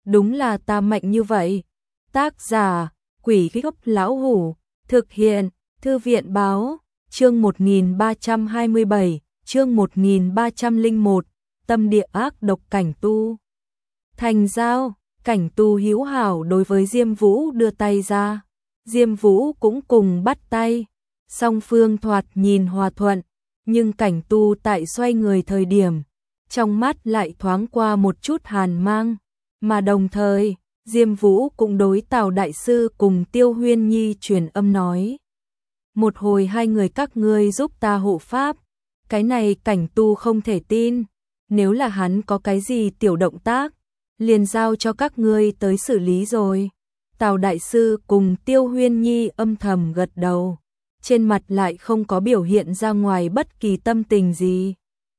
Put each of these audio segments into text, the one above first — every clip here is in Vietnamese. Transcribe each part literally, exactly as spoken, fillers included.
đúng là ta mạnh như vậy. Tác giả, Quỷ Gốc Lão Hủ, thực hiện, Thư viện Báo, chương một nghìn ba trăm hai mươi bảy, chương một nghìn ba trăm lẻ một, tâm địa ác độc Cảnh Tu. Thành giao, Cảnh Tu hữu hảo đối với Diêm Vũ đưa tay ra. Diêm Vũ cũng cùng bắt tay, song phương thoạt nhìn hòa thuận, nhưng Cảnh Tu tại xoay người thời điểm, trong mắt lại thoáng qua một chút hàn mang, mà đồng thời, Diêm Vũ cũng đối Tào đại sư cùng Tiêu Huyên Nhi truyền âm nói: "Một hồi hai người các ngươi giúp ta hộ pháp." Cái này Cảnh Tu không thể tin, nếu là hắn có cái gì tiểu động tác, liền giao cho các ngươi tới xử lý rồi. Tào đại sư cùng Tiêu Huyên Nhi âm thầm gật đầu, trên mặt lại không có biểu hiện ra ngoài bất kỳ tâm tình gì.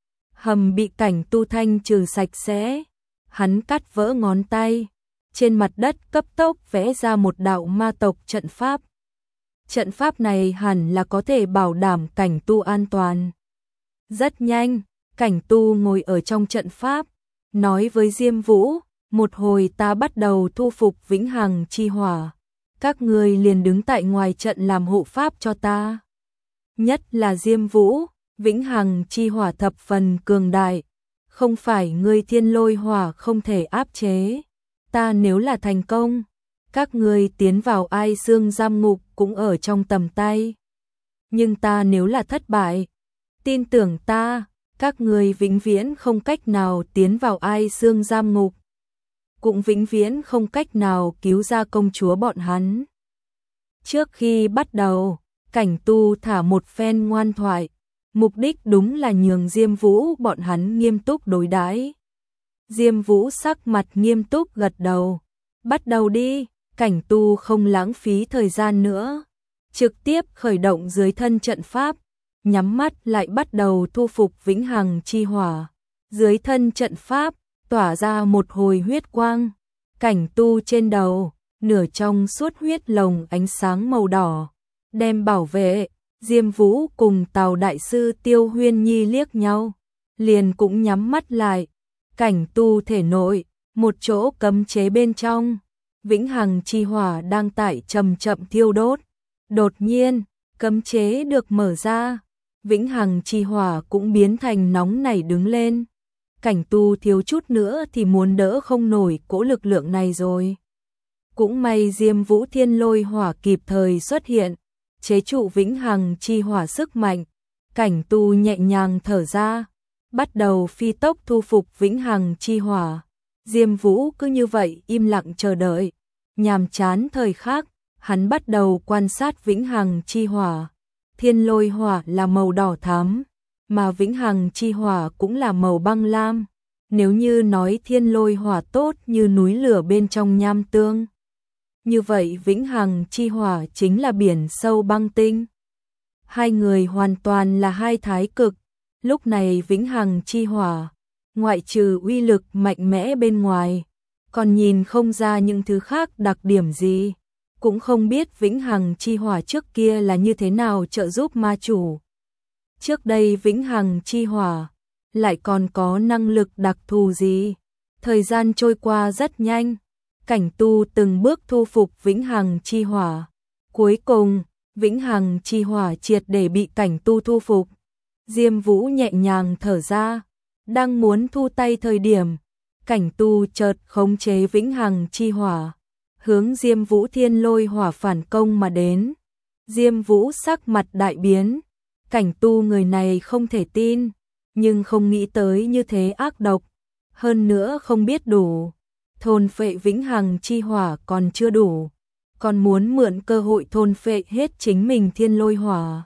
Hầm bị Cảnh Tu thanh trừ sạch sẽ, hắn cắt vỡ ngón tay, trên mặt đất cấp tốc vẽ ra một đạo ma tộc trận pháp. Trận pháp này hẳn là có thể bảo đảm Cảnh Tu an toàn. Rất nhanh, Cảnh Tu ngồi ở trong trận pháp, nói với Diêm Vũ: "Một hồi ta bắt đầu thu phục Vĩnh Hằng chi hỏa, các ngươi liền đứng tại ngoài trận làm hộ pháp cho ta." Nhất là Diêm Vũ, Vĩnh Hằng chi hỏa thập phần cường đại, không phải ngươi thiên lôi hỏa không thể áp chế. Ta nếu là thành công, các ngươi tiến vào Ai Xương giam ngục cũng ở trong tầm tay. Nhưng ta nếu là thất bại, tin tưởng ta, các ngươi vĩnh viễn không cách nào tiến vào Ai Xương giam ngục, cũng vĩnh viễn không cách nào cứu ra công chúa bọn hắn. Trước khi bắt đầu, Cảnh Tu thả một phen ngoan thoại, mục đích đúng là nhường Diêm Vũ bọn hắn nghiêm túc đối đãi. Diêm Vũ sắc mặt nghiêm túc gật đầu. "Bắt đầu đi." Cảnh Tu không lãng phí thời gian nữa, trực tiếp khởi động dưới thân trận pháp, nhắm mắt lại bắt đầu thu phục Vĩnh Hằng chi hỏa. Dưới thân trận pháp tỏa ra một hồi huyết quang, Cảnh Tu trên đầu nửa trong suốt huyết lồng ánh sáng màu đỏ, đem bảo vệ. Diêm Vũ cùng Tào đại sư Tiêu Huyên Nhi liếc nhau, liền cũng nhắm mắt lại. Cảnh Tu thể nội, một chỗ cấm chế bên trong, Vĩnh Hằng chi hỏa đang tại chậm chậm thiêu đốt. Đột nhiên, cấm chế được mở ra, Vĩnh Hằng chi hỏa cũng biến thành nóng nảy đứng lên. Cảnh Tu thiếu chút nữa thì muốn đỡ không nổi cỗ lực lượng này rồi. Cũng may Diêm Vũ thiên lôi hỏa kịp thời xuất hiện, chế trụ Vĩnh Hằng chi hỏa sức mạnh. Cảnh Tu nhẹ nhàng thở ra, bắt đầu phi tốc thu phục Vĩnh Hằng chi hỏa. Diêm Vũ cứ như vậy im lặng chờ đợi, nhàm chán thời khắc, hắn bắt đầu quan sát Vĩnh Hằng chi hỏa. Thiên lôi hỏa là màu đỏ thắm, mà Vĩnh Hằng chi hỏa cũng là màu băng lam. Nếu như nói thiên lôi hỏa tốt như núi lửa bên trong nham tương, như vậy Vĩnh Hằng chi hỏa chính là biển sâu băng tinh. Hai người hoàn toàn là hai thái cực. Lúc này Vĩnh Hằng chi hỏa, ngoại trừ uy lực mạnh mẽ bên ngoài, còn nhìn không ra những thứ khác đặc điểm gì. Cũng không biết Vĩnh Hằng chi hỏa trước kia là như thế nào trợ giúp ma chủ. Trước đây Vĩnh Hằng chi hỏa lại còn có năng lực đặc thù gì? Thời gian trôi qua rất nhanh, Cảnh Tu từng bước thu phục Vĩnh Hằng chi hỏa. Cuối cùng, Vĩnh Hằng chi hỏa triệt để bị Cảnh Tu thu phục. Diêm Vũ nhẹ nhàng thở ra, đang muốn thu tay thời điểm, Cảnh Tu chợt khống chế Vĩnh Hằng chi hỏa, hướng Diêm Vũ thiên lôi hỏa phản công mà đến. Diêm Vũ sắc mặt đại biến, Cảnh Tu người này không thể tin, nhưng không nghĩ tới như thế ác độc, hơn nữa không biết đủ. Thôn phệ Vĩnh Hằng chi hỏa còn chưa đủ, còn muốn mượn cơ hội thôn phệ hết chính mình thiên lôi hỏa.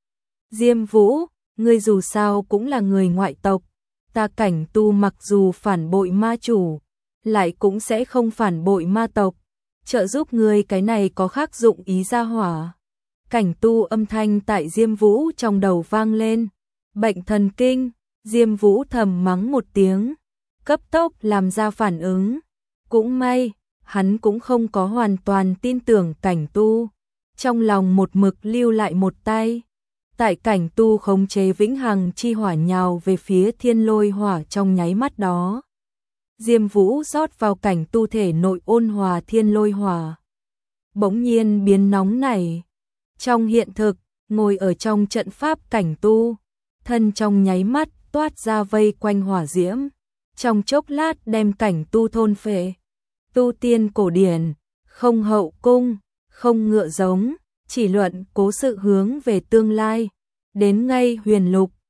Diêm Vũ, ngươi dù sao cũng là người ngoại tộc, ta Cảnh Tu mặc dù phản bội ma chủ, lại cũng sẽ không phản bội ma tộc, trợ giúp ngươi cái này có khác dụng ý ra hỏa. Cảnh Tu âm thanh tại Diêm Vũ trong đầu vang lên. Bệnh thần kinh. Diêm Vũ thầm mắng một tiếng, cấp tốc làm ra phản ứng. Cũng may, hắn cũng không có hoàn toàn tin tưởng Cảnh Tu, trong lòng một mực lưu lại một tay. Tại Cảnh Tu khống chế Vĩnh Hằng chi hỏa nhào về phía thiên lôi hỏa trong nháy mắt đó, Diêm Vũ rót vào cảnh tu thể nội ôn hòa thiên lôi hỏa. Bỗng nhiên biến nóng này. Trong hiện thực, ngồi ở trong trận pháp cảnh tu, thân trong nháy mắt toát ra vây quanh hỏa diễm. Trong chốc lát đem cảnh tu thôn phệ. Tu tiên cổ điển, không hậu cung, không ngựa giống, chỉ luận cố sự hướng về tương lai. Đến ngay huyền lục,